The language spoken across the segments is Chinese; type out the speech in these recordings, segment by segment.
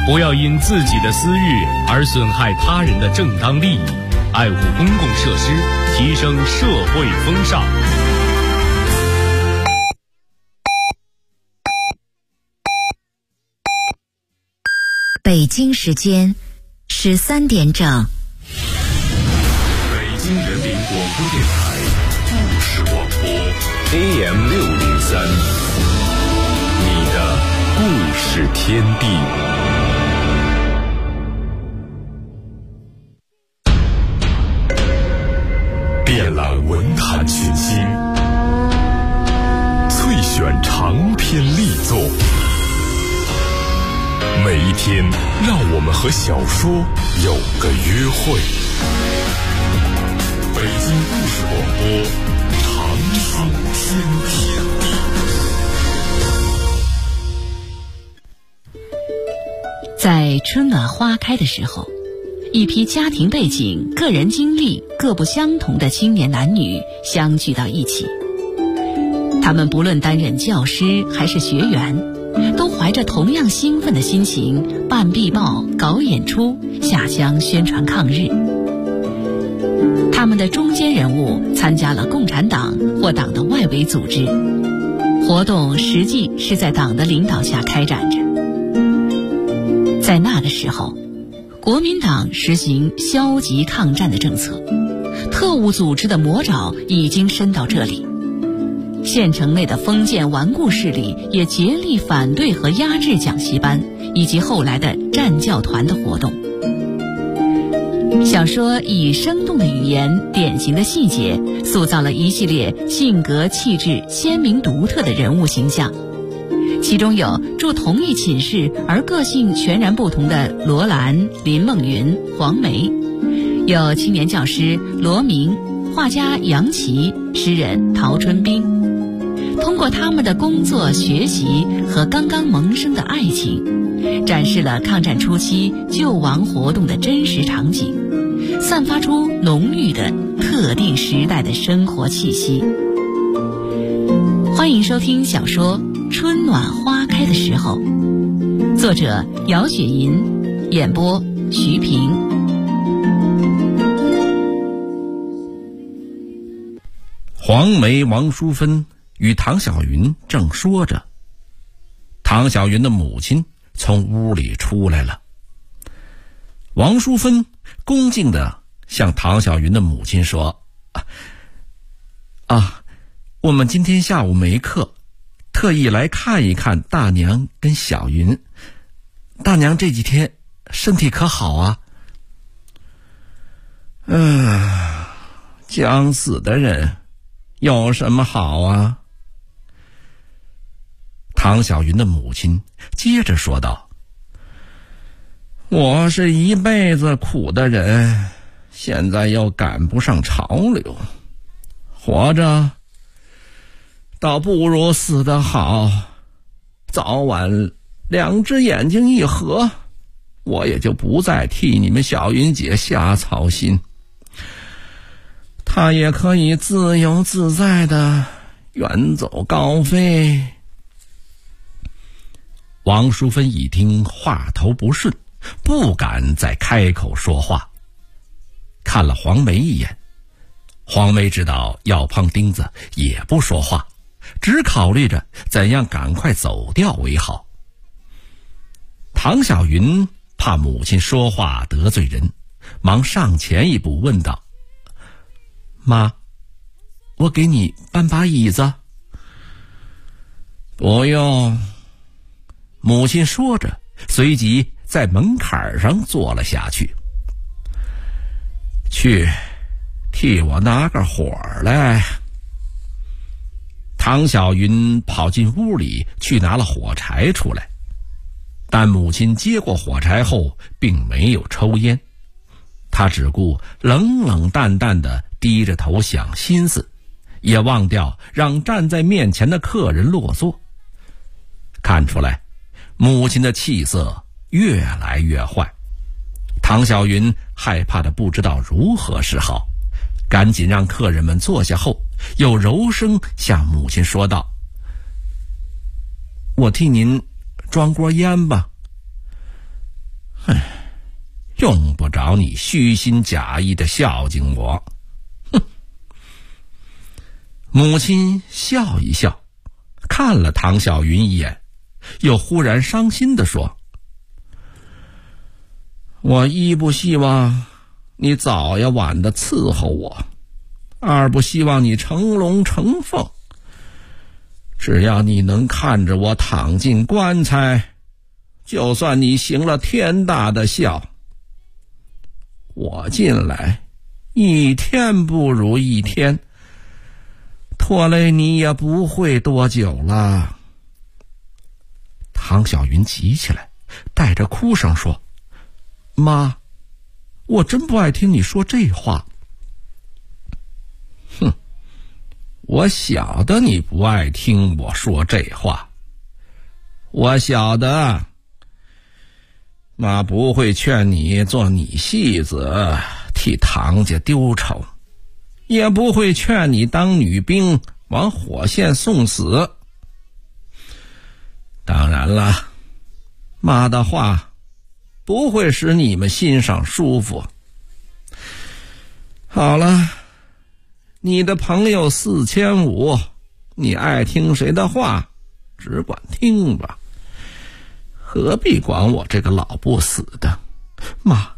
不要因自己的私欲而损害他人的正当利益，爱护公共设施，提升社会风尚。 北京时间13点整。 北京人民广播电台故事广播 AM603，你的故事天地。遍览文坛群星，萃选长篇力作。每一天，让我们和小说有个约会。北京故事广播，长寿天地。 在春暖花开的时候，一批家庭背景、个人经历各不相同的青年男女相聚到一起。他们不论担任教师还是学员，都怀着同样兴奋的心情办壁报、搞演出、下乡宣传抗日。他们的中坚人物参加了共产党或党的外围组织，活动实际是在党的领导下开展着。在那个时候，国民党实行消极抗战的政策，特务组织的魔爪已经伸到这里。县城内的封建顽固势力也竭力反对和压制讲习班以及后来的战教团的活动。小说以生动的语言、典型的细节，塑造了一系列性格气质鲜明独特的人物形象。其中有住同一寝室而个性全然不同的罗兰、林梦云、黄梅，有青年教师罗明、画家杨琦、诗人陶春斌。通过他们的工作、学习和刚刚萌生的爱情，展示了抗战初期救亡活动的真实场景，散发出浓郁的特定时代的生活气息。欢迎收听小说《春暖花开的时候》，作者姚雪银，演播徐平。 黄梅、王淑芬与唐小云正说着，唐小云的母亲从屋里出来了。王淑芬恭敬地向唐小云的母亲说：我们今天下午没课，特意来看一看大娘跟小云。大娘这几天身体可好啊？将死的人有什么好啊？唐小云的母亲接着说道：我是一辈子苦的人，现在又赶不上潮流，活着倒不如死得好，早晚两只眼睛一合，我也就不再替你们小云姐瞎操心，她也可以自由自在的远走高飞。王淑芬一听话头不顺，不敢再开口说话，看了黄梅一眼。黄梅知道要碰钉子，也不说话，只考虑着怎样赶快走掉为好。唐小云怕母亲说话得罪人，忙上前一步问道：妈，我给你搬把椅子？不用。母亲说着，随即在门槛上坐了下去。去，替我拿个火来。唐小云跑进屋里去拿了火柴出来，但母亲接过火柴后并没有抽烟，她只顾冷冷淡淡地低着头想心思，也忘掉让站在面前的客人落座。看出来母亲的气色越来越坏，唐小云害怕的不知道如何是好，赶紧让客人们坐下后，又柔声向母亲说道：我替您装锅烟吧。 用不着你虚心假意的孝敬我。哼！母亲笑一笑，看了唐小云一眼，又忽然伤心地说：我一不希望你早呀晚的伺候我，二不希望你成龙成凤。只要你能看着我躺进棺材，就算你行了天大的孝。我进来一天不如一天，拖累你也不会多久了。唐小云急起来，带着哭声说：妈，我真不爱听你说这话。哼，我晓得你不爱听我说这话，我晓得。妈不会劝你做女戏子替唐家丢丑，也不会劝你当女兵往火线送死。当然了，妈的话不会使你们心上舒服。好了，你的朋友4500，你爱听谁的话只管听吧，何必管我这个老不死的。妈。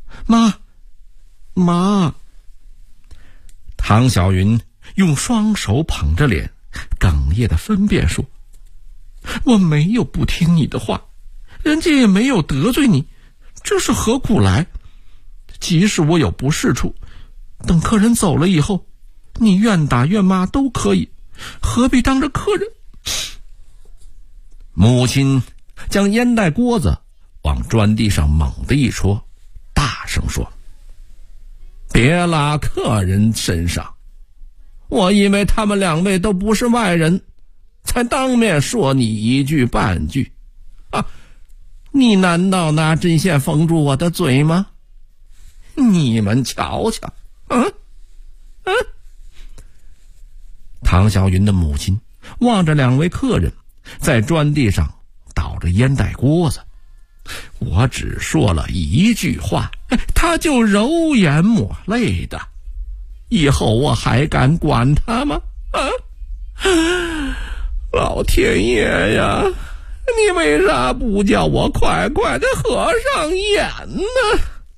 唐小云用双手捧着脸，哽咽的分辨说：我没有不听你的话，人家也没有得罪你，这是何苦来？即使我有不是处，等客人走了以后，你愿打愿骂都可以，何必当着客人？母亲将烟袋锅子往砖地上猛地一戳，大声说：别拉客人身上，我因为他们两位都不是外人，才当面说你一句半句啊！你难道拿针线封住我的嘴吗？你们瞧瞧，唐小云的母亲望着两位客人在砖地上倒着烟袋锅子，我只说了一句话，他就揉眼抹泪的，以后我还敢管他吗？老天爷呀，你为啥不叫我快快的合上眼呢？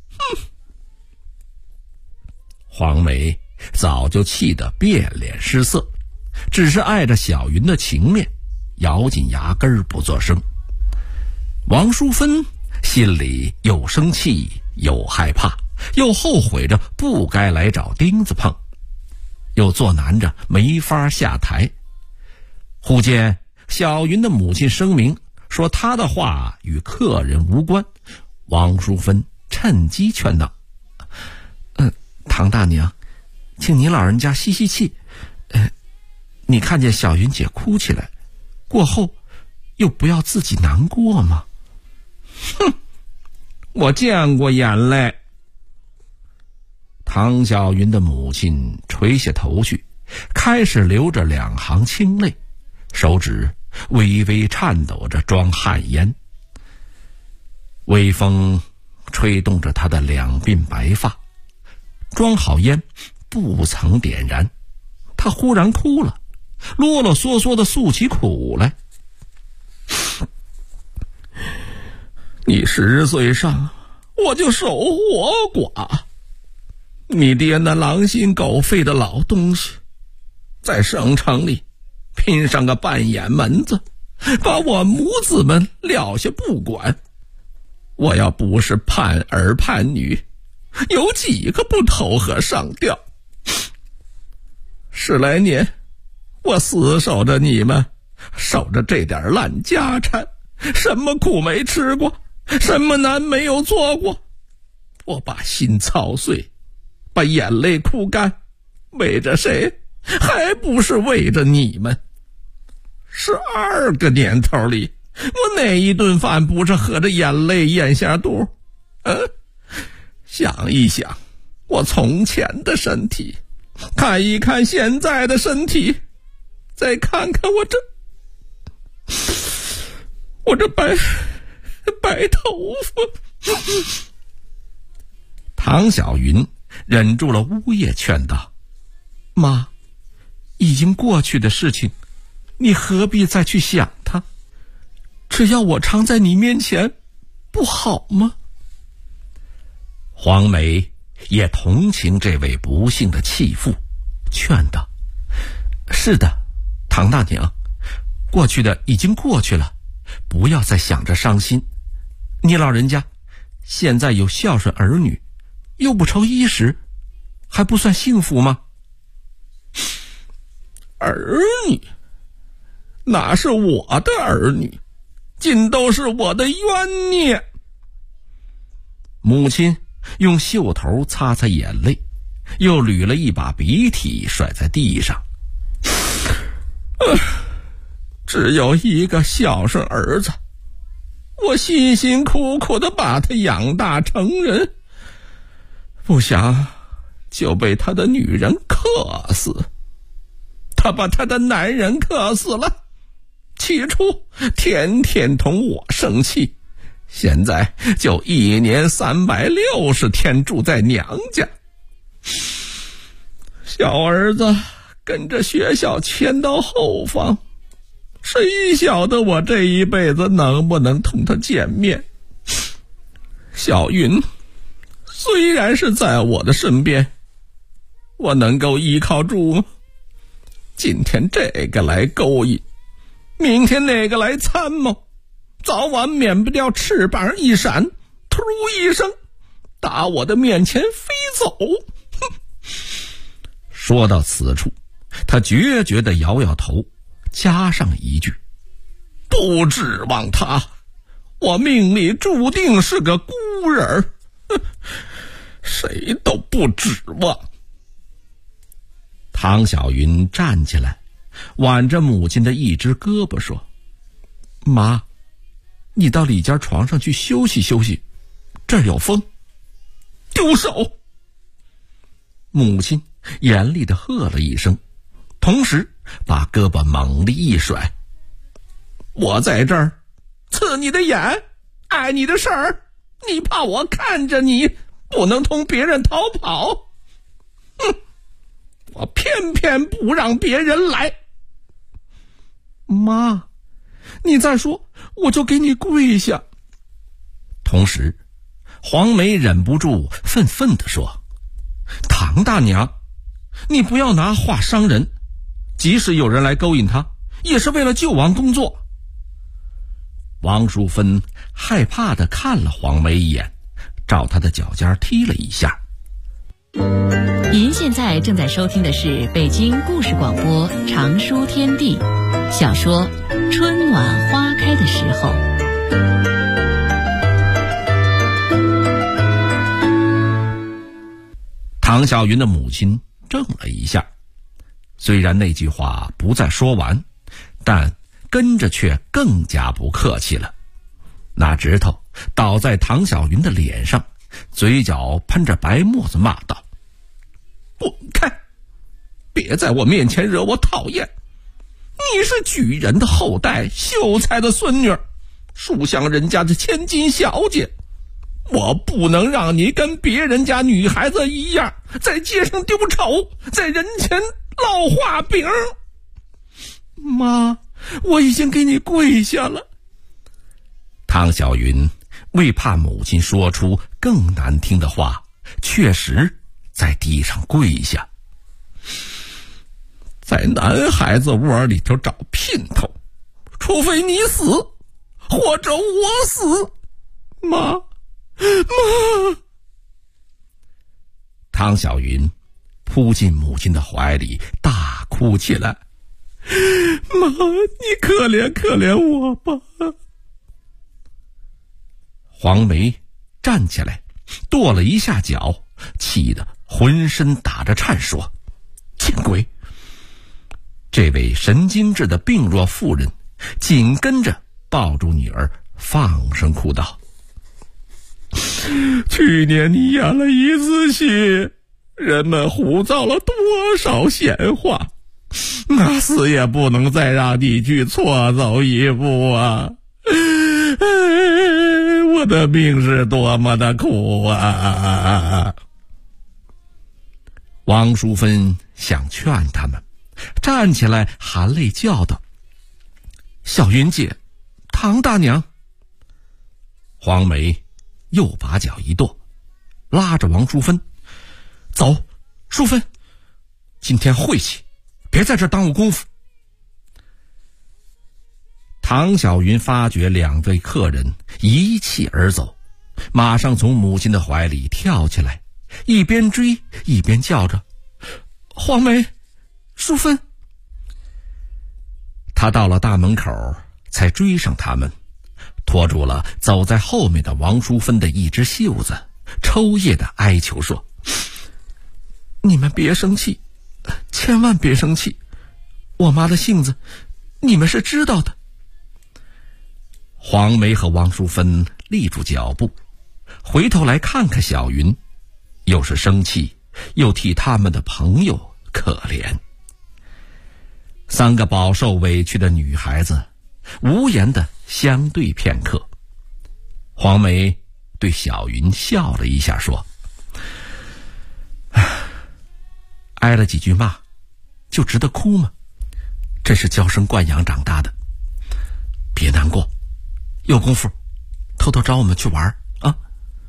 黄梅早就气得变脸失色，只是碍着小云的情面，咬紧牙根不作声。王淑芬心里又生气又害怕，又后悔着不该来找钉子碰，又作难着没法下台。忽见小云的母亲声明说她的话与客人无关，王淑芬趁机劝道：唐大娘，请您老人家吸吸气，你看见小云姐哭起来，过后又不要自己难过吗？哼，我见过眼泪。唐小云的母亲垂下头去，开始流着两行清泪，手指微微颤抖着装旱烟。微风吹动着她的两鬓白发，装好烟不曾点燃，她忽然哭了，啰啰嗦嗦地诉起苦来。你10岁上，我就守活寡。你爹那狼心狗肺的老东西，在省城里拼上个半眼门子，把我母子们撂下不管。我要不是叛儿叛女，有几个不投河上吊？10来年，我死守着你们，守着这点烂家产，什么苦没吃过，什么难没有做过。我把心操碎，把眼泪哭干，为着谁？还不是为着你们。12个年头里，我哪一顿饭不是喝着眼泪咽下肚？想一想我从前的身体，看一看现在的身体，再看看我这白头发。 唐小云忍住了呜咽，劝道：妈，已经过去的事情，你何必再去想它？只要我常在你面前，不好吗？黄梅也同情这位不幸的弃妇，劝道：是的，唐大娘，过去的已经过去了，不要再想着伤心。你老人家现在有孝顺儿女，又不愁衣食，还不算幸福吗？儿女？哪是我的儿女，尽都是我的冤孽。母亲用袖头擦擦眼泪，又捋了一把鼻涕甩在地上。只有一个孝顺儿子，我辛辛苦苦的把他养大成人，不想就被他的女人克死。他把他的男人克死了，起初天天同我生气，现在就1年360天住在娘家。小儿子跟着学校迁到后方，谁晓得我这一辈子能不能同他见面？小云虽然是在我的身边，我能够依靠住吗？今天这个来勾引，明天那个来参谋，早晚免不掉翅膀一闪，突一声打我的面前飞走。说到此处，他决绝地摇摇头，加上一句：不指望他，我命里注定是个孤人，谁都不指望。唐小云站起来，挽着母亲的一只胳膊说：妈，你到里间床上去休息休息，这儿有风。丢手！母亲严厉地喝了一声，同时把胳膊猛力一甩。我在这儿刺你的眼，碍你的事儿，你怕我看着你不能同别人逃跑？哼，我偏偏不让别人来。妈，你再说我就给你跪下。同时黄梅忍不住愤愤地说：唐大娘，你不要拿话伤人，即使有人来勾引他，也是为了救亡工作。王淑芬害怕地看了黄梅一眼，照她的脚尖踢了一下。 您现在正在收听的是北京故事广播长书天地小说《春暖花开的时候》。 唐小云的母亲怔了一下，虽然那句话不再说完，但跟着却更加不客气了，拿指头倒在唐小云的脸上，嘴角喷着白沫子骂道：滚开，别在我面前惹我讨厌，你是举人的后代，秀才的孙女，书香人家的千金小姐，我不能让你跟别人家女孩子一样，在街上丢丑，在人前落画饼。妈，我已经给你跪下了。唐小云为怕母亲说出更难听的话，确实在地上跪下。在男孩子窝里头找姘头，除非你死，或者我死。妈，妈！唐小云扑进母亲的怀里，大哭起来。妈，你可怜可怜我吧。黄梅站起来，跺了一下脚，气得浑身打着颤，说：见鬼！这位神经质的病弱妇人紧跟着抱住女儿，放声哭道：去年你演了一次戏，人们胡造了多少闲话，那死也不能再让你去错走一步啊！ 我的命是多么的苦啊！王淑芬想劝他们，站起来含泪叫道：“小云姐，唐大娘。”黄梅又把脚一跺，拉着王淑芬：“走，淑芬，今天晦气，别在这耽误功夫。”唐小云发觉两位客人一气而走，马上从母亲的怀里跳起来，一边追一边叫着：“黄梅，淑芬。”他到了大门口，才追上他们，拖住了走在后面的王淑芬的一只袖子，抽噎的哀求说：“你们别生气，千万别生气，我妈的性子你们是知道的。”黄梅和王淑芬立住脚步，回头来看看小云，又是生气，又替他们的朋友可怜。三个饱受委屈的女孩子无言的相对片刻。黄梅对小云笑了一下说：“挨了几句骂就值得哭吗？这是娇生惯养长大的，别难过，有功夫偷偷找我们去玩啊！”“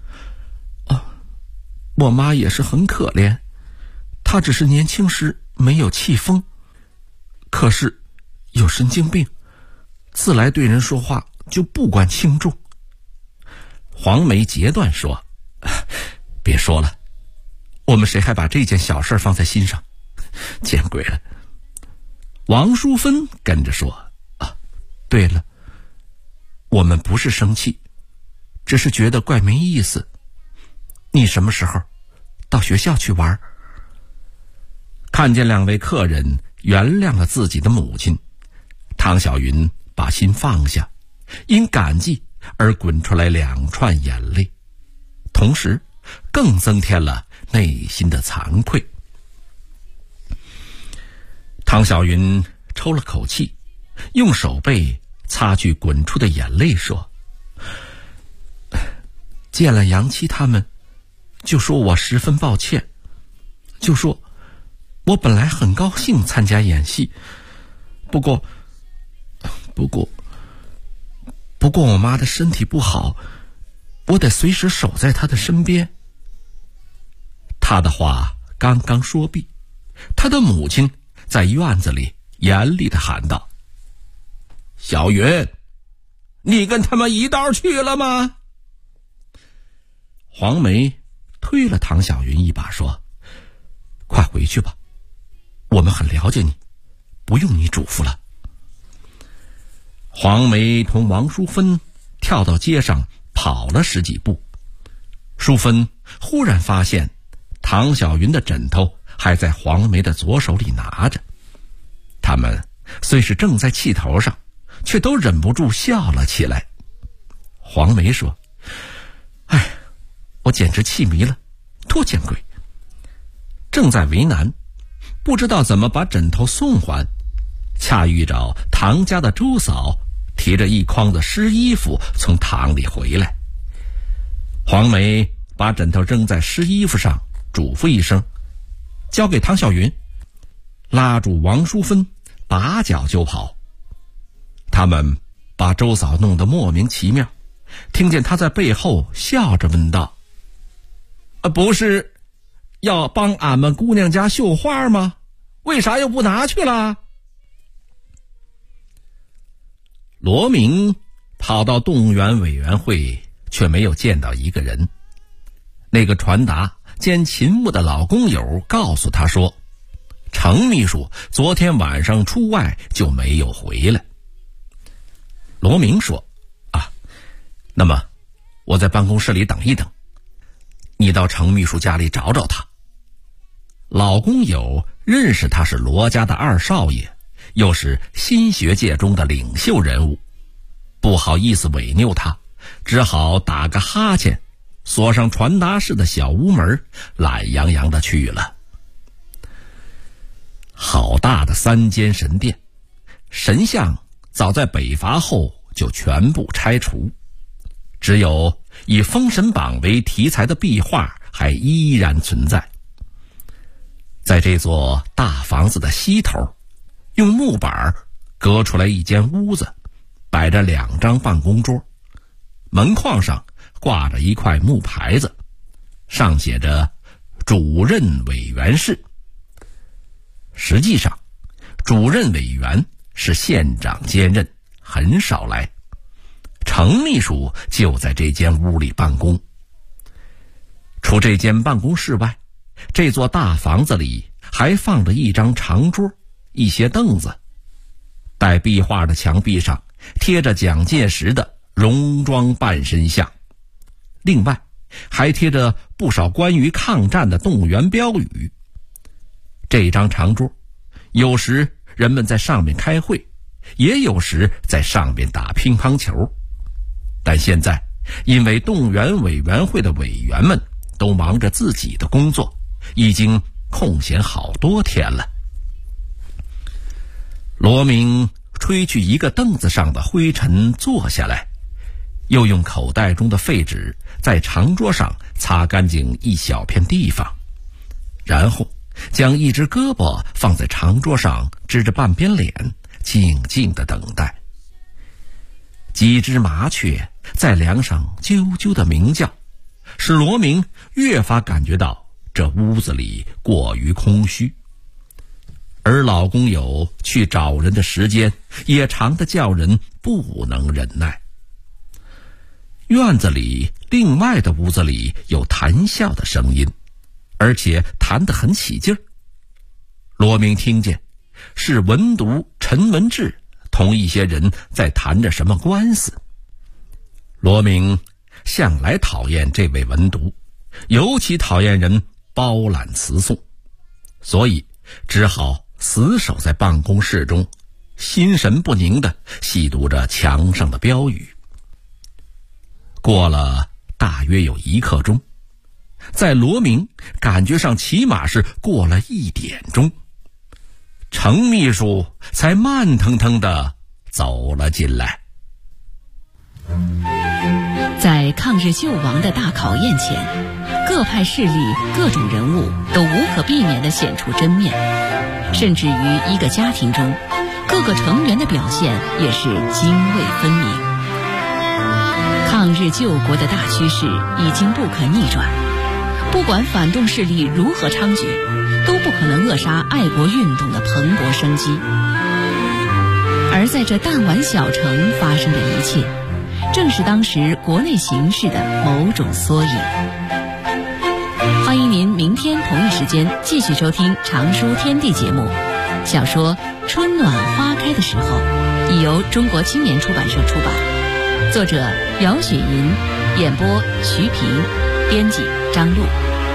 我妈也是很可怜，她只是年轻时没有气风，可是有神经病，自来对人说话就不管轻重。”黄梅截断说：“别说了，我们谁还把这件小事放在心上？见鬼了！”王淑芬跟着说：“对了，我们不是生气，只是觉得怪没意思。你什么时候到学校去玩？”看见两位客人原谅了自己的母亲，唐小云把心放下，因感激而滚出来两串眼泪，同时更增添了内心的惭愧。唐小云抽了口气，用手背擦去滚出的眼泪说：“见了杨七他们，就说我十分抱歉，就说我本来很高兴参加演戏，不过我妈的身体不好，我得随时守在她的身边。”他的话刚刚说毕，他的母亲在院子里严厉地喊道：“小云，你跟他们一道去了吗？”黄梅推了唐小云一把说：“快回去吧，我们很了解你，不用你嘱咐了。”黄梅同王淑芬跳到街上跑了10几步，淑芬忽然发现唐小云的枕头还在黄梅的左手里拿着，他们虽是正在气头上，却都忍不住笑了起来。黄梅说：“我简直气迷了，多见鬼！”正在为难，不知道怎么把枕头送还，恰遇着唐家的周嫂提着一筐子湿衣服从堂里回来。黄梅把枕头扔在湿衣服上，嘱咐一声，交给唐小云，拉住王淑芬，拔脚就跑。他们把周嫂弄得莫名其妙，听见她在背后笑着问道：“不是要帮俺们姑娘家绣花吗？为啥又不拿去了？”罗明跑到动物园委员会，却没有见到一个人。那个传达兼勤务的老工友告诉他说，程秘书昨天晚上出外就没有回来。罗明说：“那么我在办公室里等一等，你到程秘书家里找找他。”老工友认识他是罗家的二少爷，又是新学界中的领袖人物，不好意思违拗他，只好打个哈欠，锁上传达室的小屋门，懒洋洋的去了。好大的3间神殿，神像早在北伐后就全部拆除， 只有以《封神榜》为题材的壁画还依然存在。在这座大房子的西头，用木板隔出来一间屋子，摆着2张办公桌，门框上挂着一块木牌子，上写着主任委员室。实际上，主任委员是县长兼任，很少来。程秘书就在这间屋里办公。除这间办公室外，这座大房子里还放着一张长桌，一些凳子。带壁画的墙壁上贴着蒋介石的戎装半身像，另外还贴着不少关于抗战的动员标语。这张长桌，有时人们在上面开会，也有时在上面打乒乓球。但现在因为动员委员会的委员们都忙着自己的工作，已经空闲好多天了。罗明吹去一个凳子上的灰尘，坐下来，又用口袋中的废纸在长桌上擦干净一小片地方，然后将一只胳膊放在长桌上，支着半边脸，静静地等待。几只麻雀在梁上啾啾地鸣叫，使罗明越发感觉到这屋子里过于空虚。而老工友去找人的时间也长得叫人不能忍耐。院子里另外的屋子里有谈笑的声音，而且谈得很起劲儿。罗明听见是文读陈文志同一些人在谈着什么官司。罗明向来讨厌这位文读，尤其讨厌人包揽词颂，所以只好死守在办公室中，心神不宁地细读着墙上的标语。过了大约有1刻钟，在罗明感觉上起码是过了1点钟，程秘书才慢腾腾地走了进来。 在抗日救亡的大考验前，各派势力、各种人物都无可避免地显出真面，甚至于一个家庭中，各个成员的表现也是泾渭分明。抗日救国的大趋势已经不可逆转，不管反动势力如何猖獗，都不可能扼杀爱国运动的蓬勃生机。而在这弹丸小城发生的一切，正是当时国内形势的某种缩影。欢迎您明天同一时间继续收听《常书天地》节目。小说《春暖花开的时候》已由中国青年出版社出版，作者姚雪银，演播徐平，编辑张璐。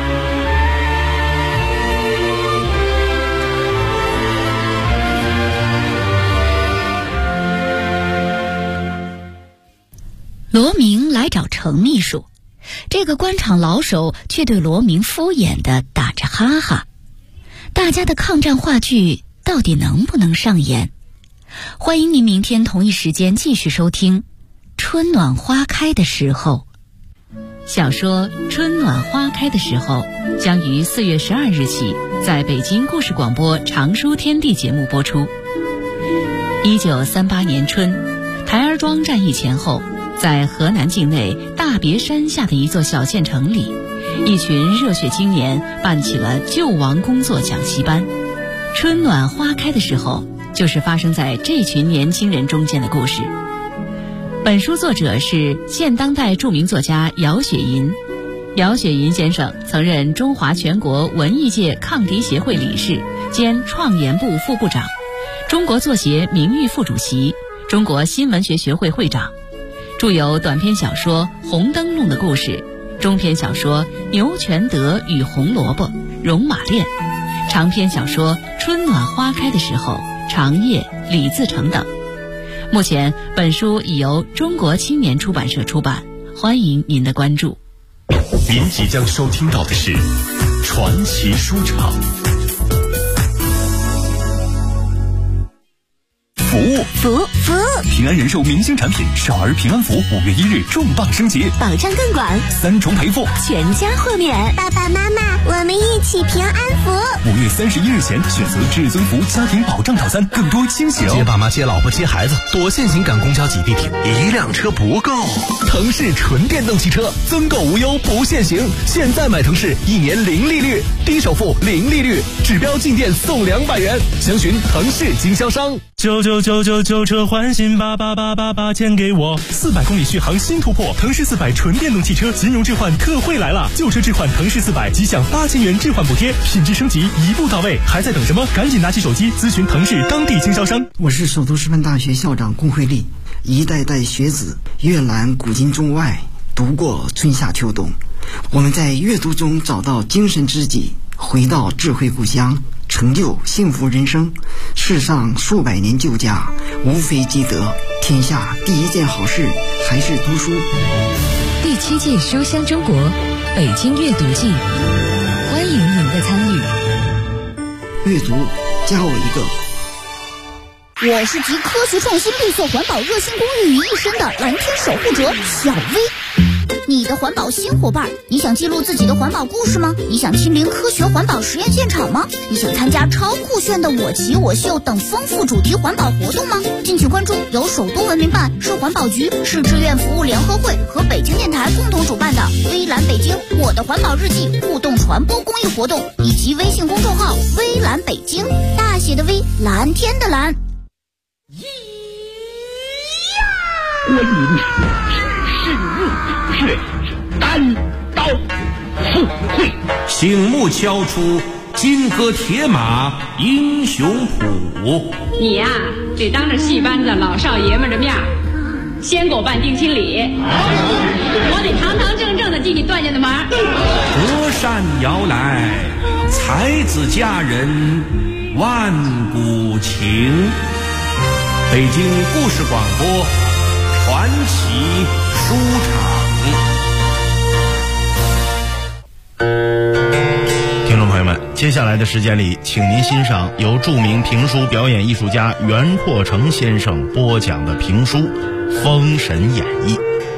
罗明来找程秘书，这个官场老手却对罗明敷衍地打着哈哈。大家的抗战话剧到底能不能上演？欢迎您明天同一时间继续收听《春暖花开的时候》。 小说《春暖花开的时候》将于4月12日起在北京故事广播《常书天地》节目播出。1938年春，台儿庄战役前后，在河南境内大别山下的一座小县城里，一群热血青年办起了救亡工作讲习班。春暖花开的时候，就是发生在这群年轻人中间的故事。本书作者是现当代著名作家姚雪银。姚雪银先生曾任中华全国文艺界抗敌协会理事兼创研部副部长，中国作协名誉副主席，中国新闻学学会会长，著有短篇小说《红灯笼的故事》，中篇小说《牛全德与红萝卜》《戎马恋》，长篇小说《春暖花开的时候》《长夜》《李自成》等。目前本书已由中国青年出版社出版，欢迎您的关注。 您即将收听到的是传奇书场，服务福平安人寿明星产品少儿平安福5月1日重磅升级， 保障更广 ，3重赔付， 全家豁免。 爸爸妈妈，我们一起平安福。 5月31日前选择至尊福家庭保障套餐，更多惊喜哦！ 接爸妈、接老婆、接孩子，躲现行赶公交挤地铁，一辆车不够。腾势纯电动汽车，增购无忧不限行，现在买腾势1年零利率，低首付零利率，指标进店送200元，详询腾势经销商。 旧车换新，88888钱给我。 400公里续航新突破，腾势400纯电动汽车金融置换特惠来了！旧车置换腾势400，即享8000元置换补贴，品质升级一步到位，还在等什么？赶紧拿起手机咨询腾势当地经销商。 我是首都师范大学校长龚慧丽，一代代学子阅览古今中外，读过春夏秋冬，我们在阅读中找到精神知己，回到智慧故乡，成就幸福人生。世上数百年旧家，无非积德，天下第一件好事还是读书。 第7届书香中国北京阅读季，欢迎您的参与。 阅读加我一个。 我是集科学创新、绿色环保、热心公益于一身的蓝天守护者小薇。你的环保新伙伴，你想记录自己的环保故事吗？你想亲临科学环保实验现场吗？你想参加超酷炫的我骑我秀等丰富主题环保活动吗？敬请关注由首都文明办、市环保局、市志愿服务联合会和北京电台共同主办的微蓝北京我的环保日记互动传播公益活动，以及微信公众号微蓝北京，大写的微，蓝天的蓝。 观音身入血单刀赴会， 醒目敲出金戈铁马英雄谱。 你呀，得当着戏班子老少爷们的面先给我办定亲礼，我得堂堂正正的进你段家的门。 隔山摇来，才子佳人万古情。北京故事广播传奇书场。 听众朋友们，接下来的时间里，请您欣赏由著名评书表演艺术家袁阔成先生播讲的评书《封神演义》。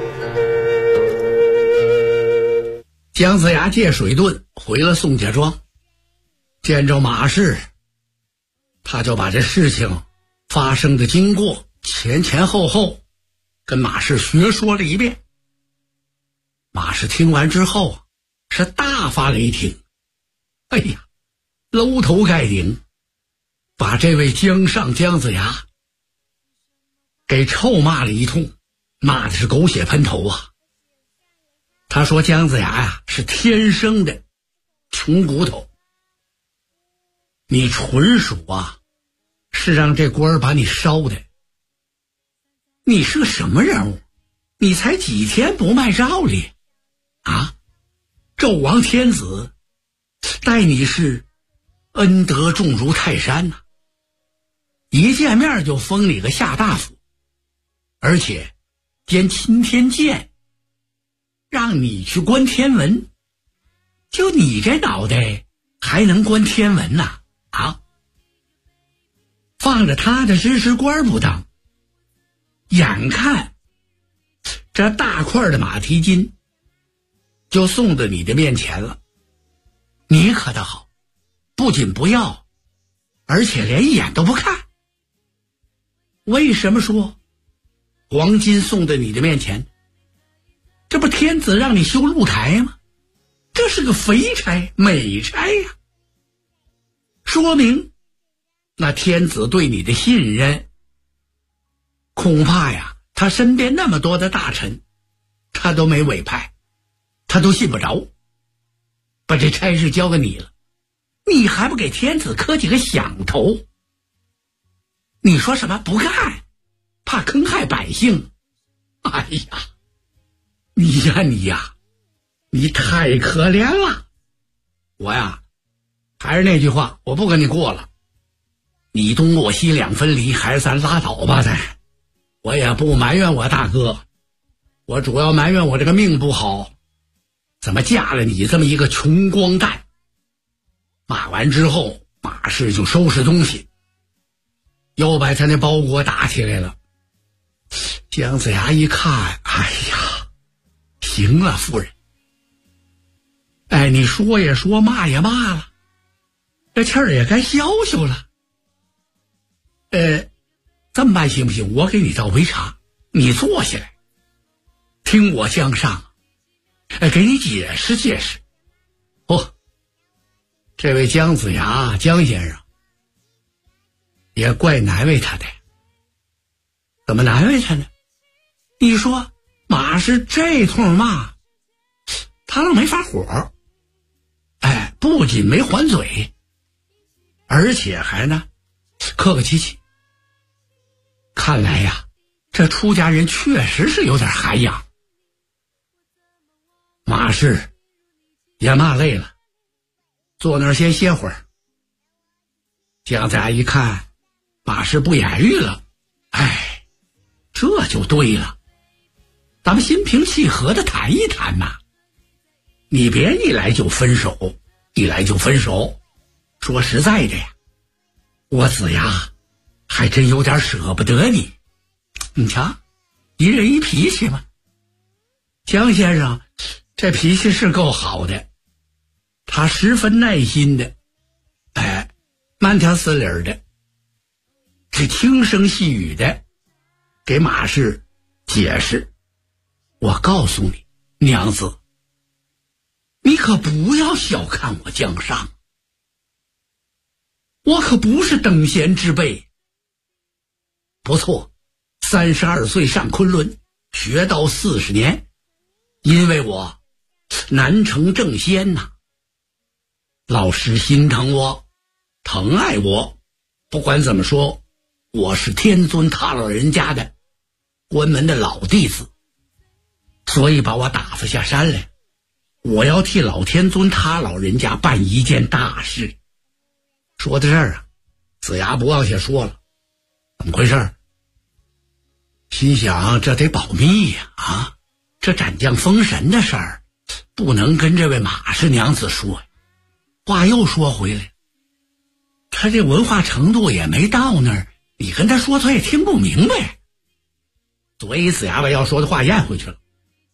姜子牙借水遁回了宋家庄，见着马氏，他就把这事情发生的经过前前后后跟马氏学说了一遍。马氏听完之后是大发雷霆，哎呀，搂头盖顶，把这位姜尚姜子牙给臭骂了一通，骂的是狗血喷头啊。他说姜子牙呀是天生的穷骨头，你纯属啊是让这官儿把你烧的。你是个什么人物？你才几天不卖照例啊？纣王天子待你是恩德重如泰山呐，一见面就封你个下大夫，而且兼钦天监，让你去观天文。就你这脑袋还能观天文呐？啊？放着他的知识官不当，眼看这大块的马蹄金就送到你的面前了，你可倒好，不仅不要，而且连一眼都不看。为什么说黄金送到你的面前？这不天子让你修露台吗？这是个肥差美差呀，说明那天子对你的信任。恐怕呀他身边那么多的大臣他都没委派，他都信不着，把这差事交给你了，你还不给天子磕几个响头？你说什么不干，怕坑害百姓？哎呀，你呀你太可怜了。我呀还是那句话，我不跟你过了，你东我西两分离，还是咱拉倒吧。我也不埋怨我大哥，我主要埋怨我这个命不好，怎么嫁了你这么一个穷光蛋。骂完之后，马氏就收拾东西， 又把他那包裹打起来了。姜子牙一看，哎呀，行了，夫人，哎，你说也说，骂也骂了，这气儿也该消消了。这么办行不行？我给你倒杯茶，你坐下来，听我姜尚，给你解释解释。这位姜子牙，姜先生也怪难为他的。怎么难为他呢？你说马氏这通骂，他愣没发火，不仅没还嘴，而且还呢客客气气。看来呀，这出家人确实是有点涵养。马氏也骂累了，坐那儿先歇会儿。姜子牙一看马氏不言语了，这就对了，咱们心平气和的谈一谈嘛。你别一来就分手，一来就分手。说实在的呀，我子牙还真有点舍不得你。你瞧，一人一脾气嘛。姜先生这脾气是够好的，他十分耐心的，慢条斯理的，是轻声细语的给马氏解释。我告诉你，娘子，你可不要小看我姜尚，我可不是等闲之辈。不错，32岁上昆仑，学道40年，因为我难成正仙呐。老师心疼我，疼爱我，不管怎么说，我是天尊他老人家的关门的老弟子，所以把我打发下山来，我要替老天尊他老人家办一件大事。说到这儿啊，子牙不往下说了，怎么回事？心想这得保密呀，这斩将封神的事儿不能跟这位马氏娘子说呀。话又说回来，他这文化程度也没到那儿，你跟他说他也听不明白，所以子牙把要说的话咽回去了。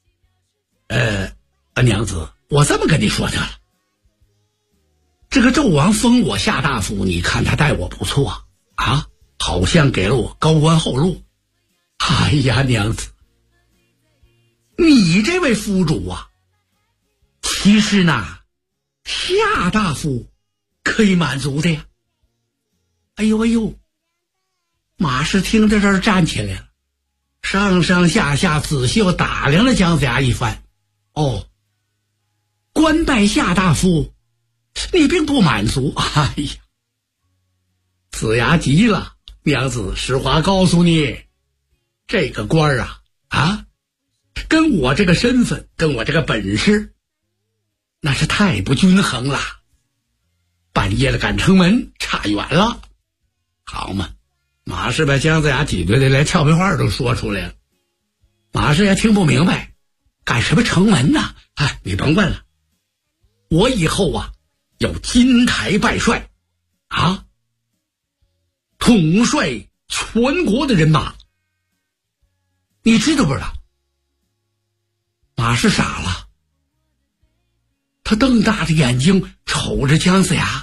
娘子，我这么跟你说的了，这个纣王封我下大夫，你看他待我不错啊，好像给了我高官厚禄。哎呀，娘子，你这位夫主啊，其实呢下大夫可以满足的呀。哎呦，马氏听到这儿站起来了，上上下下仔细又打量了姜子牙一番。官拜下大夫，你并不满足。哎呀，子牙急了，娘子，实话告诉你，这个官啊，跟我这个身份，跟我这个本事，那是太不均衡了。半夜了赶城门，差远了。好嘛，马氏把姜子牙挤兑的连俏皮话都说出来了。马氏也听不明白，赶什么城门呢？你甭问了，我以后要金台拜帅统帅全国的人马，你知道不知道？马氏傻了，他瞪大的眼睛瞅着姜子牙。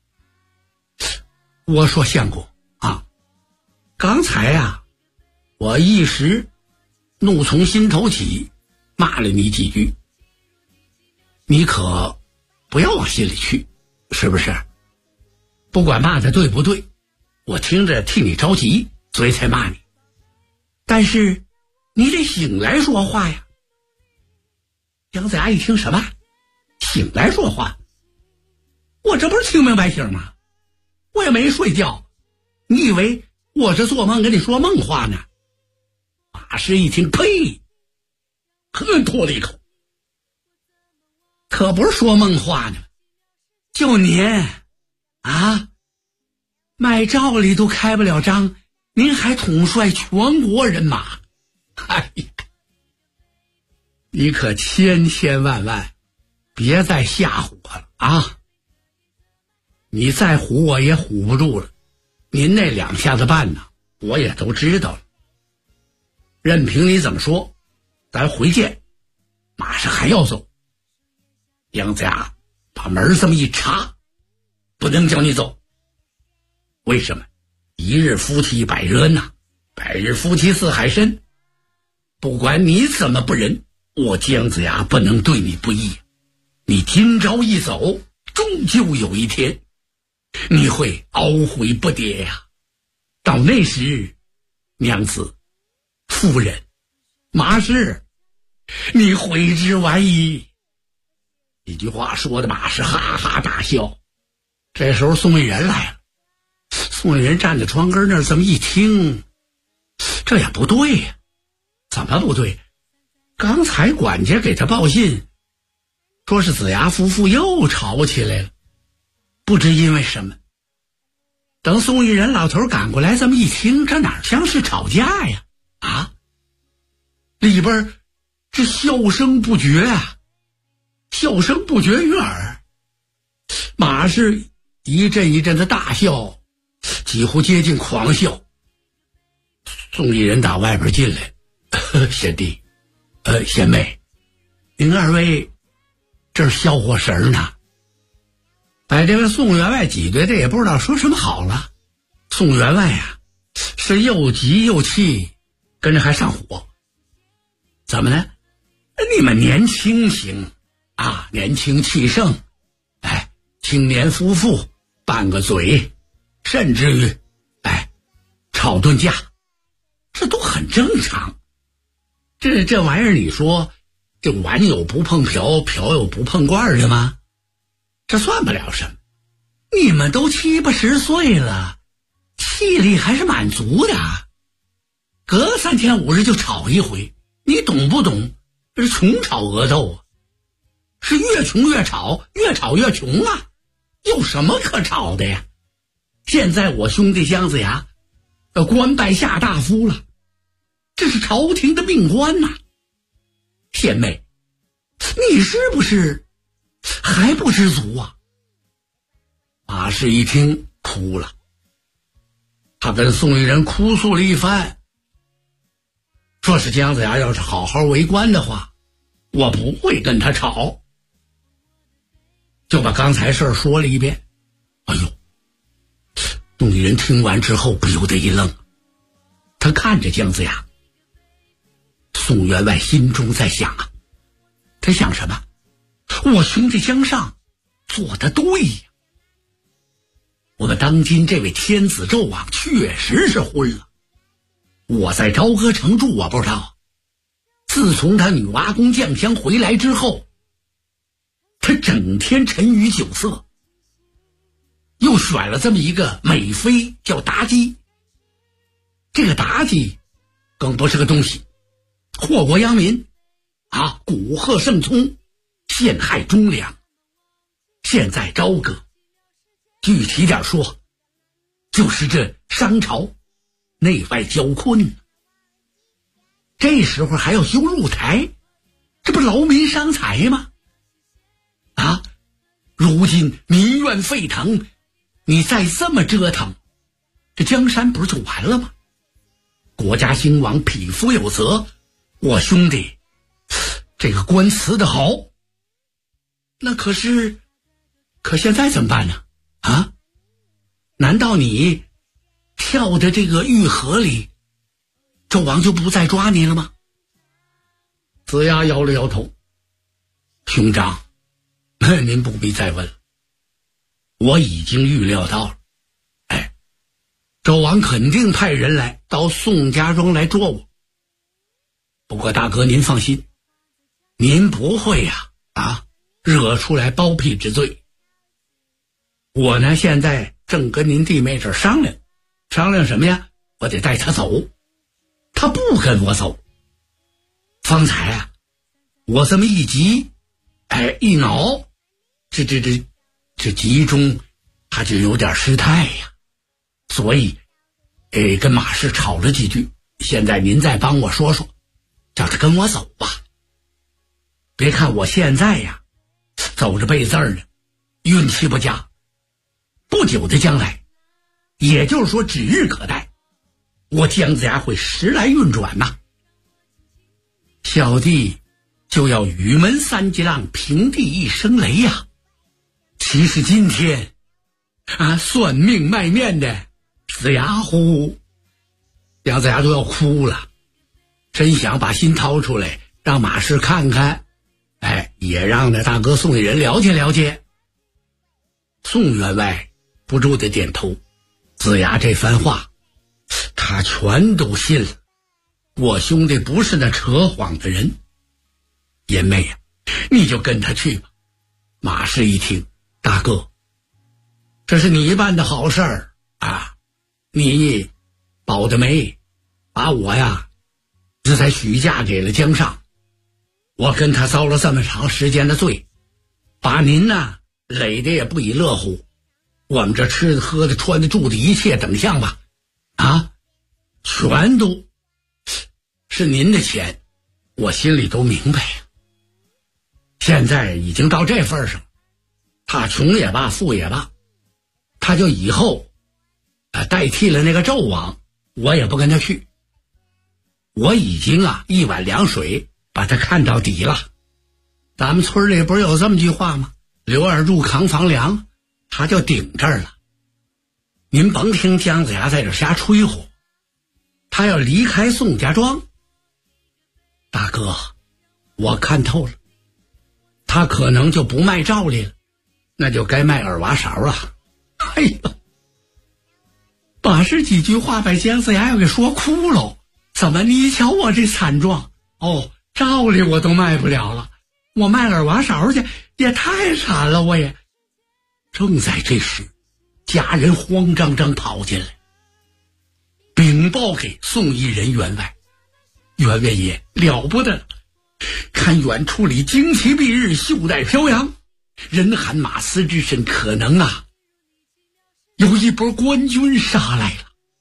我说相公刚才我一时怒从心头起，骂了你几句，你可不要往心里去，是不是？不管骂的对不对，我听着替你着急，所以才骂你。但是你得醒来说话呀。姜子牙一听，什么醒来说话？我这不是清明白醒吗？我也没睡觉，你以为我是做梦跟你说梦话呢？马氏一听，呸，恨吐了一口，可不是说梦话呢，就您卖诏里都开不了张，您还统帅全国人马，哎呀，你可千千万万别再吓唬我了你再唬我也唬不住了。 您那2下子半呢，我也都知道了。任凭你怎么说，咱回见，马上还要走。姜子牙把门这么一插，不能叫你走。为什么？一日夫妻百日恩呐，百日夫妻似海深。不管你怎么不仁，我姜子牙不能对你不义。你今朝一走，终究有一天你会懊悔不迭呀。到那时，娘子、夫人、马氏，你悔之晚矣。一句话说的马氏哈哈大笑。这时候宋义人来了，宋义人站在窗根那儿，这么一听，这也不对呀。怎么不对？刚才管家给他报信，说是子牙夫妇又吵起来了，不知因为什么。等宋义人老头赶过来，这么一听，这哪像是吵架呀？啊，里边这笑声不绝啊，笑声不绝于耳。马氏一阵一阵的大笑，几乎接近狂笑。宋义人打外边进来，贤弟，贤妹，您二位这是消火神呢。把这位宋员外挤兑的也不知道说什么好了。宋员外呀，是又急又气，跟着还上火。怎么呢？你们年轻行啊，年轻气盛，青年夫妇拌个嘴，甚至于吵顿架，这都很正常。这玩意儿，你说这碗有不碰瓢，瓢有不碰罐的吗？这算不了什么。你们都70、80岁了，气力还是蛮足的，隔3天5日就吵一回，你懂不懂？这是穷吵恶斗啊，是越穷越吵，越吵越穷啊，有什么可吵的呀？现在我兄弟姜子牙官拜下大夫了，这是朝廷的命官呐。贤妹，你是不是还不知足啊？马氏一听哭了，他跟宋义人哭诉了一番，说是姜子牙要是好好为官的话，我不会跟他吵，就把刚才事儿说了一遍。哎呦，宋义人听完之后不由得一愣，他看着姜子牙。宋员外心中在想啊，他想什么？我兄弟姜尚做得对呀，我们当今这位天子纣王确实是昏了。我在朝歌城住，我不知道，自从他女娲宫降香回来之后，他整天沉于酒色，又选了这么一个美妃叫妲己。这个妲己更不是个东西，祸国殃民啊，蛊惑圣聪，陷害忠良。现在朝歌，具体点说，就是这商朝内外交困，这时候还要修露台，这不劳民伤财吗？啊，如今民怨沸腾，你再这么折腾，这江山不是就完了吗？国家兴亡，匹夫有责，我兄弟这个官辞的好，那可现在怎么办呢？啊，难道你跳到这个玉河里，纣王就不再抓你了吗？子牙摇了摇头，兄长，您不必再问了，我已经预料到了。纣王肯定派人来到宋家庄来捉我。不过大哥您放心，您不会呀惹出来包庇之罪。我呢现在正跟您弟妹这儿商量什么呀？我得带他走，他不跟我走。方才啊，我这么一急，一恼，这急中他就有点失态呀，所以跟马氏吵了几句。现在您再帮我说说，叫他跟我走吧。别看我现在呀走着背字儿呢，运气不佳，不久的将来也就是说指日可待，我姜子牙会时来运转呐。小弟就要雨门三级浪，平地一声雷呀。其实今天算命卖面的子牙呼，姜子牙都要哭了，真想把心掏出来让马氏看看，也让那大哥宋义人了解了解。宋员外不住地点头，子牙这番话他全都信了。我兄弟不是那扯谎的人，银妹呀，你就跟他去吧。马氏一听，大哥，这是你办的好事儿你保的媒，把我呀这才许嫁给了姜尚，我跟他遭了这么长时间的罪，把您呢累得也不亦乐乎，我们这吃的喝的穿的住的一切等项吧全都是您的钱，我心里都明白呀。现在已经到这份上，他穷也罢富也罢，他就以后代替了那个纣王，我也不跟他去。我已经一碗凉水把他看到底了。咱们村里不是有这么句话吗？刘二柱扛房梁，他就顶这儿了。您甭听姜子牙在这瞎吹火，他要离开宋家庄，大哥，我看透了，他可能就不卖照例了，那就该卖耳挖勺了。哎呀，把这几句话把姜子牙要给说哭了。怎么你瞧我这惨状，照例我都卖不了了，我卖耳挖勺去也太惨了。我也正在这时，家人慌张张跑进来，禀报给宋义人员外。员外爷了不得了，看远处里旌旗蔽日，袖带飘扬，人喊马嘶之声，可能有一波官军杀来了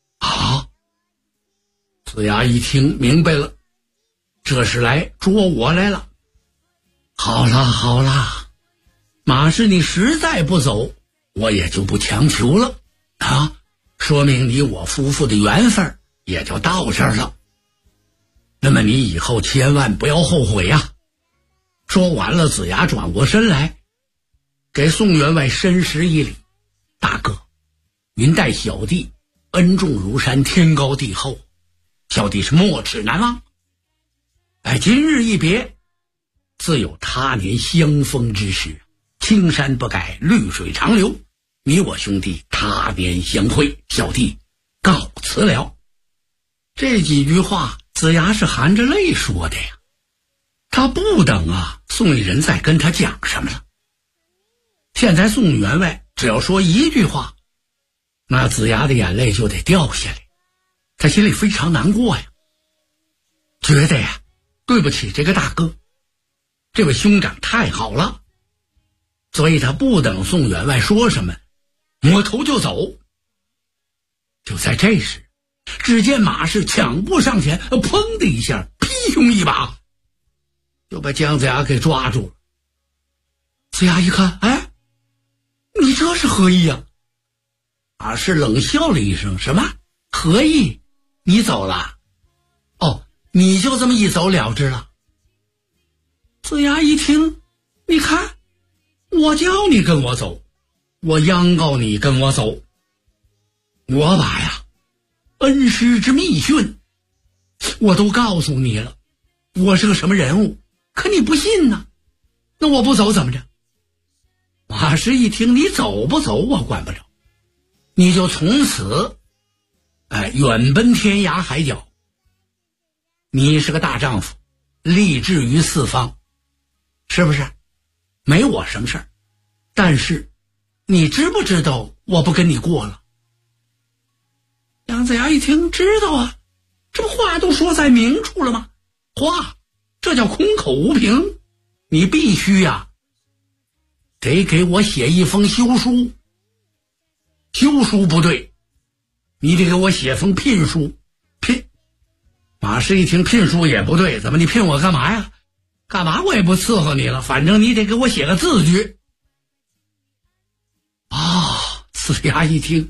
子牙一听明白了，这是来捉我来了。好啦，马氏你实在不走，我也就不强求了说明你我夫妇的缘分也就到这儿了。那么你以后千万不要后悔呀。说完了，子牙转过身来，给宋员外深施一礼。大哥，您待小弟恩重如山，天高地厚，小弟是没齿难忘。今日一别，自有他年相逢之时，青山不改，绿水长流，你我兄弟他年相会，小弟告辞了。这几句话子牙是含着泪说的呀，他不等宋义人再跟他讲什么了。现在宋员外只要说一句话，那子牙的眼泪就得掉下来，他心里非常难过呀，觉得对不起这个大哥，这位兄长太好了，所以他不等宋员外说什么，抹头就走。就在这时，只见马氏抢步上前，砰的一下，劈胸一把就把姜子牙给抓住了。子牙一看，你这是何意啊？马氏冷笑了一声，什么何意？你走了？你就这么一走了之了？子牙一听，你看，我叫你跟我走，我央告你跟我走，我把恩师之密训我都告诉你了，我是个什么人物，可你不信呢，那我不走怎么着？马氏一听，你走不走我管不着，你就从此远奔天涯海角，你是个大丈夫，立志于四方，是不是？没我什么事儿，但是你知不知道我不跟你过了？姜子牙一听，知道这不话都说在明处了吗？话这叫空口无凭，你必须得给我写一封休书。休书不对，你得给我写封聘书。聘。马氏一听，聘书也不对，怎么你聘我干嘛呀？干嘛我也不伺候你了，反正你得给我写个字据。子牙一听，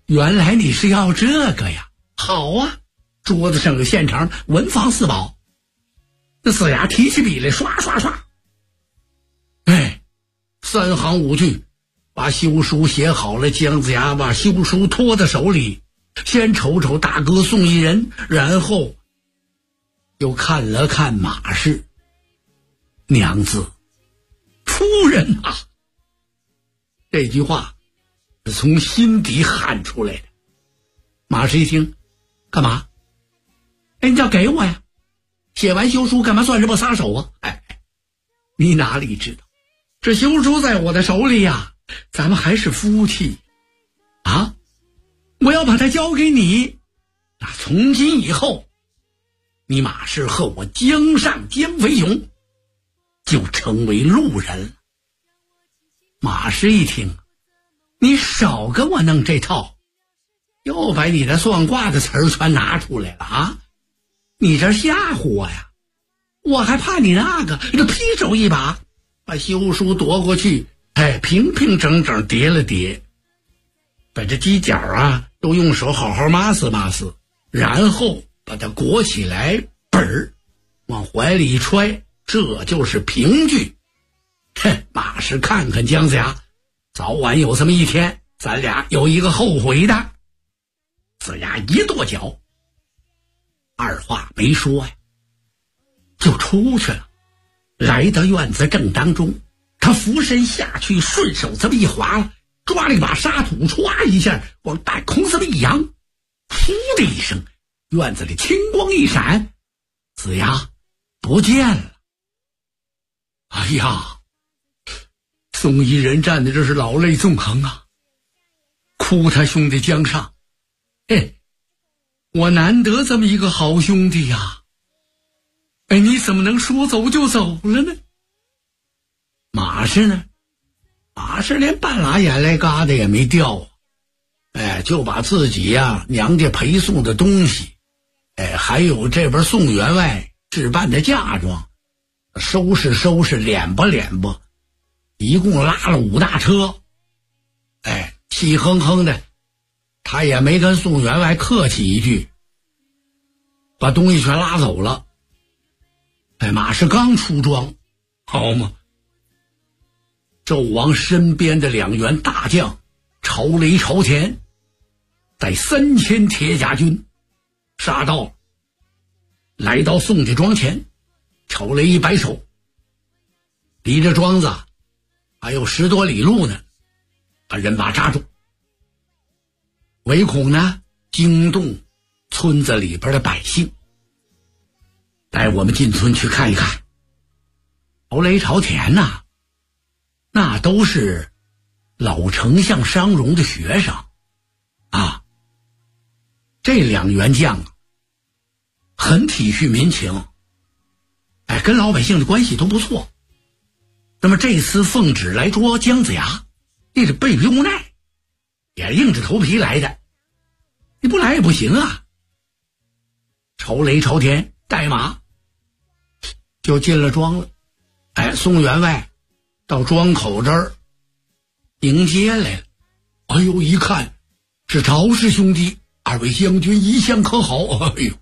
原来你是要这个呀？好啊，桌子上有现成文房四宝。那子牙提起笔来，刷刷刷，哎，3行5句把休书写好了。姜子牙把休书托在手里，先瞅瞅大哥宋一人，然后又看了看马氏。娘子，夫人啊，这句话是从心底喊出来的。马氏一听，干嘛？哎，你要给我呀？写完休书干嘛攥着我撒手啊？哎，你哪里知道，这休书在我的手里呀，咱们还是夫妻啊！我要把它交给你，那从今以后，你马氏和我江上江飞勇就成为路人了。马氏一听，你少跟我弄这套，又把你的算卦的词儿全拿出来了啊！你这吓唬我呀？我还怕你那个？这劈手一把把休书夺过去，哎，平平整整叠了叠，把这犄角啊都用手好好抹死抹死，然后把它裹起来，本儿往怀里一揣，这就是凭据。哼，马氏看看姜子牙，早晚有这么一天，咱俩有一个后悔的。子牙一跺脚，二话没说呀，就出去了。来到院子正当中，他俯身下去，顺手这么一划，抓了一把沙土，唰一下往半空这么一扬，噗的一声，院子里青光一闪，子牙不见了。哎呀，宋一人站的这是老泪纵横啊，哭他兄弟姜尚，哎，我难得这么一个好兄弟呀，哎，你怎么能说走就走了呢？马氏呢？马氏连半拉眼泪疙瘩也没掉，哎，就把自己呀娘家陪送的东西，哎，还有这边宋员外置办的嫁妆，收拾收拾，敛吧敛吧，一共拉了5大车，哎，气哼哼的，他也没跟宋员外客气一句，把东西全拉走了。哎，马氏刚出庄，好嘛，纣王身边的2员大将朝雷朝田带3000铁甲军杀到了，来到宋家庄前，朝雷一摆手，离着庄子还有10多里路呢，把人马扎住，唯恐呢惊动村子里边的百姓，带我们进村去看一看。朝雷朝田呐，那都是老丞相商容的学生啊，这2员将很体恤民情，哎，跟老百姓的关系都不错。那么这次奉旨来捉姜子牙，你是被逼无奈，也硬着头皮来的，你不来也不行啊。朝雷朝田带马就进了庄了，哎，宋员外到庄口这儿迎接来了。哎呦，一看是朝氏兄弟，2位将军一向可好？哎呦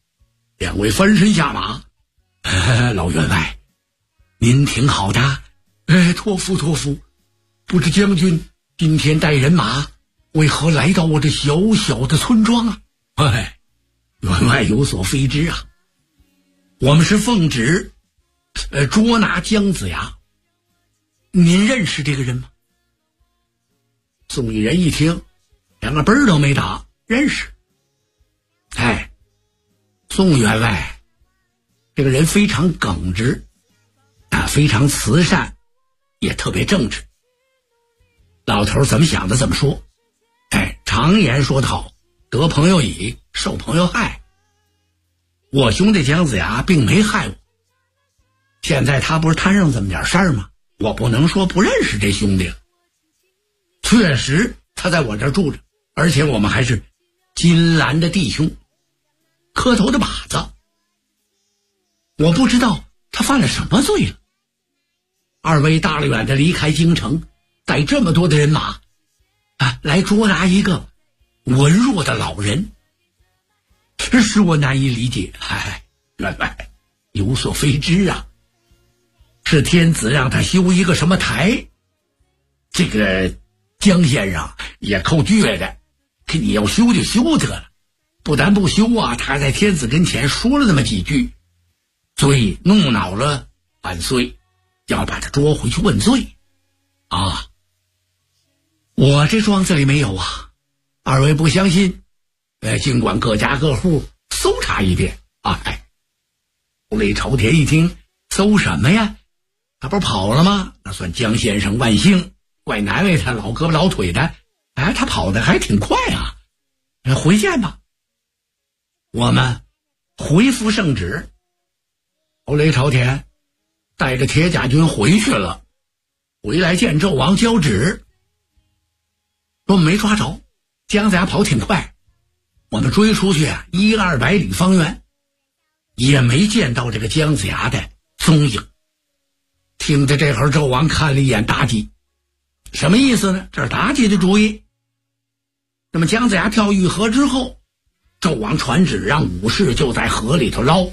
，2位翻身下马，老员外您挺好的，哎，托付托付，不知将军今天带人马为何来到我这小小的村庄啊？哎，员外有所非知啊，我们是奉旨捉拿姜子牙，您认识这个人吗？宋一人一听，2个奔儿都没打，认识。哎，宋员外这个人非常耿直啊，非常慈善，也特别正直。老头怎么想的怎么说。哎，常言说得好，得朋友乙，受朋友害。我兄弟姜子牙并没害我，现在他不是摊上这么点事儿吗？我不能说不认识这兄弟了。确实他在我这儿住着，而且我们还是金兰的弟兄，磕头的把子。我不知道他犯了什么罪了。2位大老远的离开京城，带这么多的人马啊，来捉拿一个文弱的老人，使我难以理解。原来有所非知啊，是天子让他修一个什么台。这个江先生也够倔的，可你要修就修得了，不但不修啊，他在天子跟前说了那么几句，所以怒恼了万岁，要把他捉回去问罪啊。我这庄子里没有啊，二位不相信，尽管各家各户搜查一遍。雷朝天一听，搜什么呀？他不是跑了吗？那算江先生万幸，怪难为他老胳膊老腿的。他跑得还挺快啊。回见吧。我们回复圣旨。雷朝天带着铁甲军回去了，回来见纣王交旨，说我们没抓着，姜子牙跑挺快，我们追出去100-200里方圆，也没见到这个姜子牙的踪影。听着这会儿，纣王看了一眼妲己，什么意思呢？这是妲己的主意。那么姜子牙跳玉河之后，纣王传旨让武士就在河里头捞，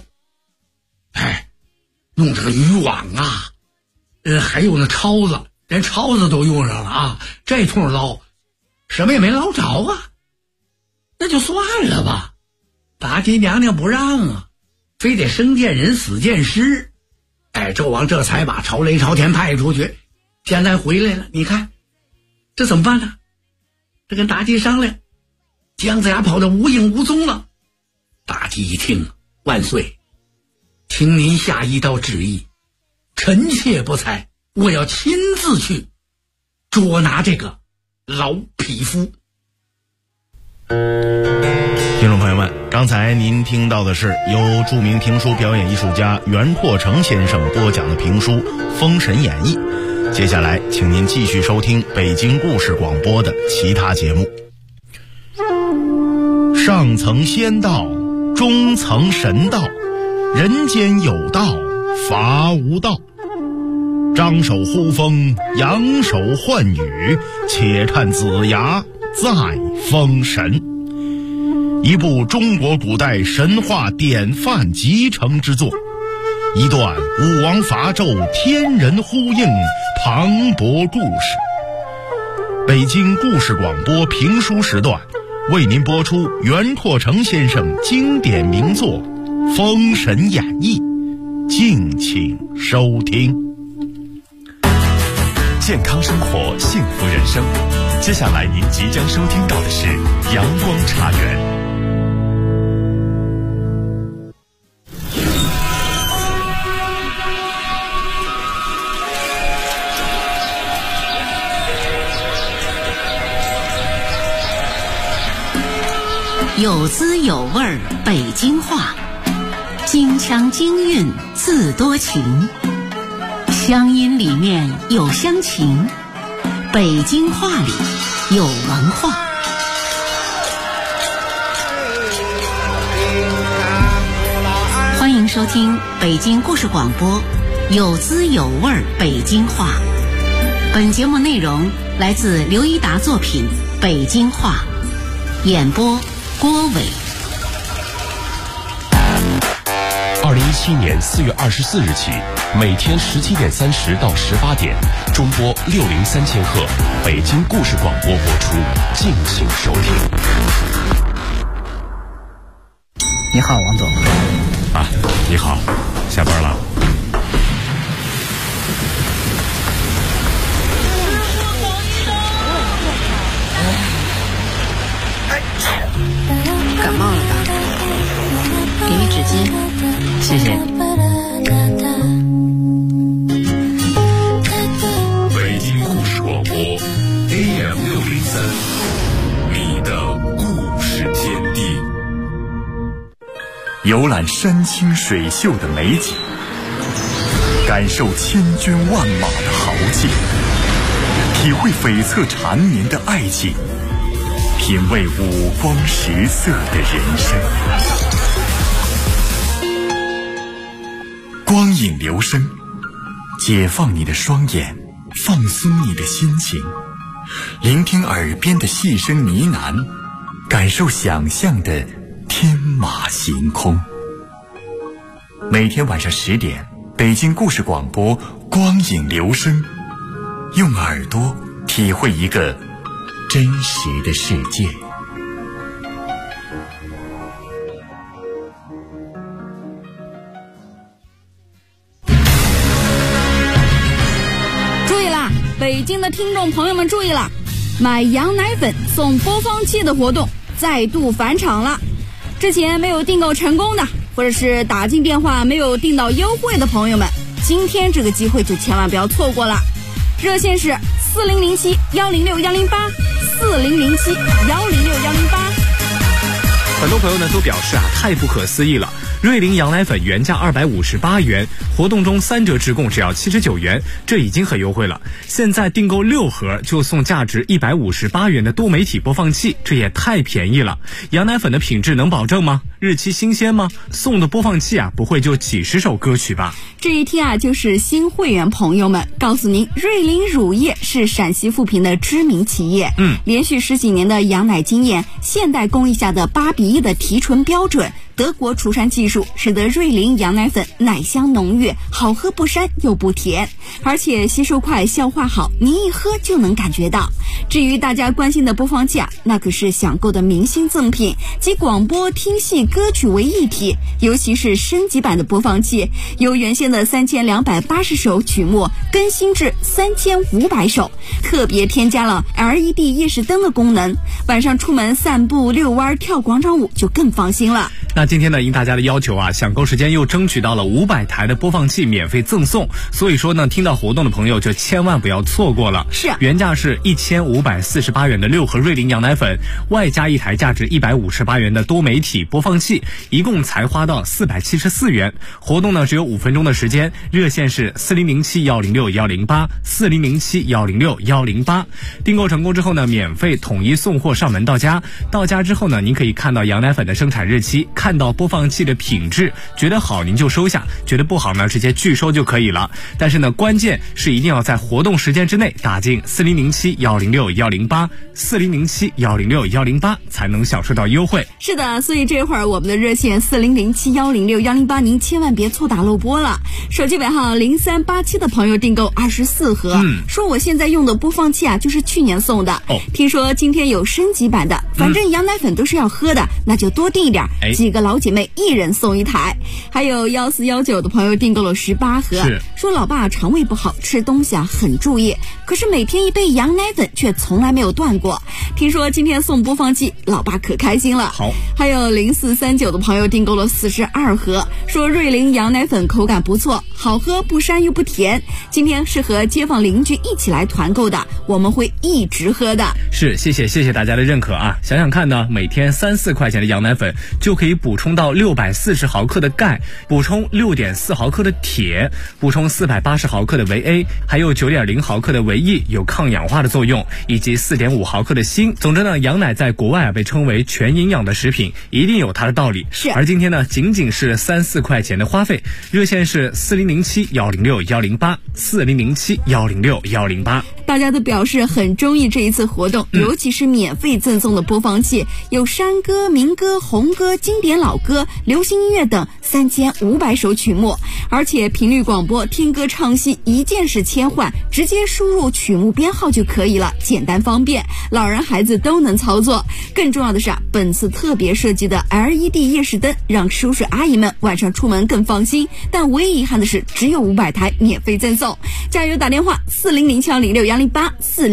用这个渔网啊，还有那抄子，连抄子都用上了啊。这通捞，什么也没捞着啊，那就算了吧。妲己娘娘不让啊，非得生见人死见尸。纣王这才把雷朝天派出去，现在回来了，你看这怎么办呢？这跟妲己商量，姜子牙跑得无影无踪了。妲己一听，万岁，请您下一道旨意，臣妾不才，我要亲自去捉拿这个老匹夫。 听众朋友们，刚才您听到的是由著名评书表演艺术家袁阔成先生播讲的评书《封神演义》。接下来请您继续收听北京故事广播的其他节目。上层仙道，中层神道，人间有道，伐无道。张手呼风，扬手唤雨，且看子牙再封神。一部中国古代神话典范集成之作，一段武王伐纣天人呼应磅礴故事。北京故事广播评书时段为您播出袁阔成先生经典名作《封神演义》，敬请收听。 健康生活，幸福人生。接下来您即将收听到的是阳光茶园。 有滋有味儿北京话，京腔京韵自多情，乡音里面有乡情，北京话里有文化。欢迎收听北京故事广播有滋有味儿北京话。本节目内容来自刘一达作品《北京话》，演播郭伟。 2017年4月24日起，每天17点30到18点，中波603千赫，北京故事广播播出，敬请收听。 你好，王总。 啊，你好，下班了。 感冒了吧？给你纸巾，谢谢你。 北京故事广播 AM603，你的故事天地。游览山清水秀的美景，感受千军万马的豪气，体会悱恻缠绵的爱情，品味五光十色的人生。光影流声，解放你的双眼，放松你的心情，聆听耳边的细声呢喃， 感受想象的天马行空。每天晚上10点，北京故事广播光影留声，用耳朵体会一个真实的世界。 注意啦，北京的听众朋友们注意啦，买羊奶粉送播放器的活动再度返场了。之前没有订购成功的，或者是打进电话没有订到优惠的朋友们，今天这个机会就千万不要错过了。热线是4007-106-108，4007-106-108。 很多朋友呢都表示太不可思议了。瑞麟羊奶粉原价258元，活动中3折直供只要79元，这已经很优惠了。现在订购6盒就送价值158元的多媒体播放器，这也太便宜了。羊奶粉的品质能保证吗？日期新鲜吗？送的播放器不会就几十首歌曲吧？ 这一天就是新会员朋友们告诉您，瑞麟乳业是陕西富平的知名企业，连续10几年的羊奶经验，现代工艺下的8:1的提纯标准，德国除膻技术，使得瑞麟羊奶粉奶香浓郁，好喝不膻又不甜，而且吸收快，消化好，您一喝就能感觉到。至于大家关心的播放器那可是享购的明星赠品，集广播、听戏、歌曲为一体，尤其是升级版的播放器，由原先的3280首曲目更新至3500首，特别添加了 LED 夜视灯的功能，晚上出门散步、遛弯、跳广场舞就更放心了。 那今天呢，应大家的要求享购时间又争取到了500台的播放器免费赠送，所以说呢，听到活动的朋友就千万不要错过了。 是原价是1548元的6盒瑞麟羊奶粉，外加一台价值158元的多媒体播放器，一共才花到474元。活动呢只有5分钟的时间，热线是4007-106-108， 4007-106-108。订购成功之后呢，免费统一送货上门到家。到家之后呢，您可以看到羊奶粉的生产日期，看到播放器的品质，觉得好您就收下，觉得不好呢直接拒收就可以了。但是呢，关键是一定要在活动时间之内打进4007-106-108， 4007-106-108才能享受到优惠。 是的，所以这会儿我们的热线4007-106-108您千万别错打漏播了。手机尾号0387的朋友订购24盒，说我现在用的播放器就是去年送的，听说今天有升级版的，反正羊奶粉都是要喝的，那就多订一点，几个老姐妹一人送一台。还有1419的朋友订购了18盒，说老爸肠胃不好，吃东西很注意，可是每天一杯羊奶粉却从来没有断过，听说今天送播放器，老爸可开心了。 好， 还有0439的朋友订购了42盒，说瑞麟羊奶粉口感不错，好喝不膻又不甜，今天是和街坊邻居一起来团购的，我们会一直喝的。 是，谢谢大家的认可想想看呢，每天3-4块钱的羊奶粉就可以补充到640毫克的钙，补充6.4毫克的铁，补充480毫克的维 A， 还有9.0毫克的维 E， 有抗氧化的作用，以及4.5毫克的锌。总之呢，羊奶在国外被称为全营养的食品，一定有它的道理。 是， 而今天呢，仅仅是3-4块钱的花费，热线是4007-106-108， 4007-106-108。 大家都表示很中意这一次活动，尤其是免费赠送的播放器，有山歌、民歌、红歌、经典老歌、流行音乐等3500首曲目，而且频率广播、听歌唱戏一键式切换，直接输入曲目编号就可以了，简单方便，老人孩子都能操作。更重要的是本次特别设计的 LED 夜视灯，让叔叔阿姨们晚上出门更放心。但唯一遗憾的是，只有500台免费赠送，加油打电话4007-106-108，40